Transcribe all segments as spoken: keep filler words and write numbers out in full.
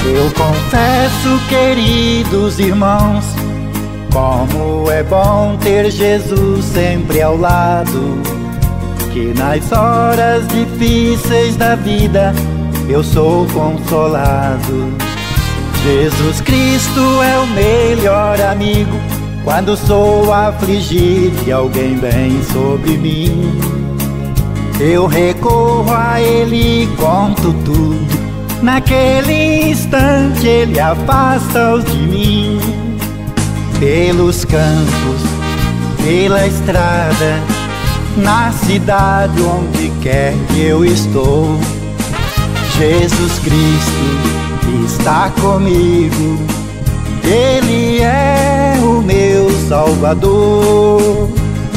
Eu confesso, queridos irmãos, como é bom ter Jesus sempre ao lado, que nas horas difíceis da vida eu sou consolado. Jesus Cristo é o melhor amigo quando sou afligido e alguém vem sobre mim. Eu recorro a Ele e conto tudo. Naquele instante Ele afasta-os de mim. Pelos campos, pela estrada, na cidade, onde quer que eu estou, Jesus Cristo está comigo. Ele é o meu Salvador.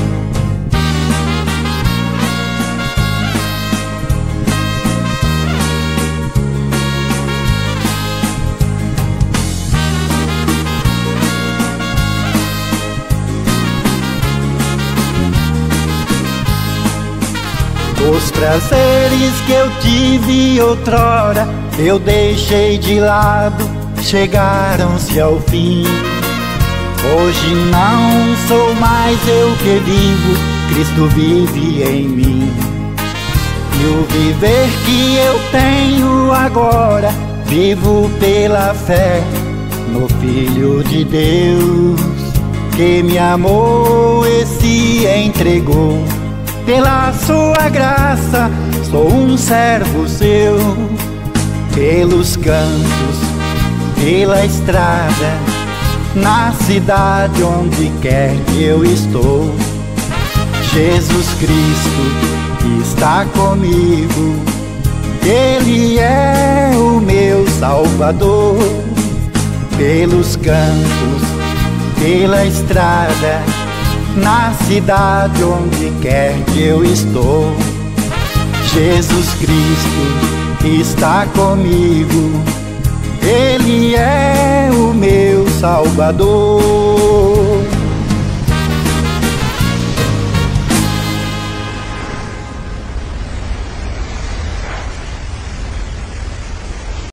Os prazeres que eu tive outrora eu deixei de lado, chegaram-se ao fim. Hoje não sou mais eu que vivo, Cristo vive em mim. E o viver que eu tenho agora, vivo pela fé no Filho de Deus, que me amou e se entregou. Pela sua graça sou um servo seu. Pelos campos, pela estrada, na cidade, onde quer que eu estou, Jesus Cristo está comigo. Ele é o meu Salvador. Pelos campos, pela estrada, na cidade, onde quer que eu estou, Jesus Cristo está comigo. Ele é o meu Salvador.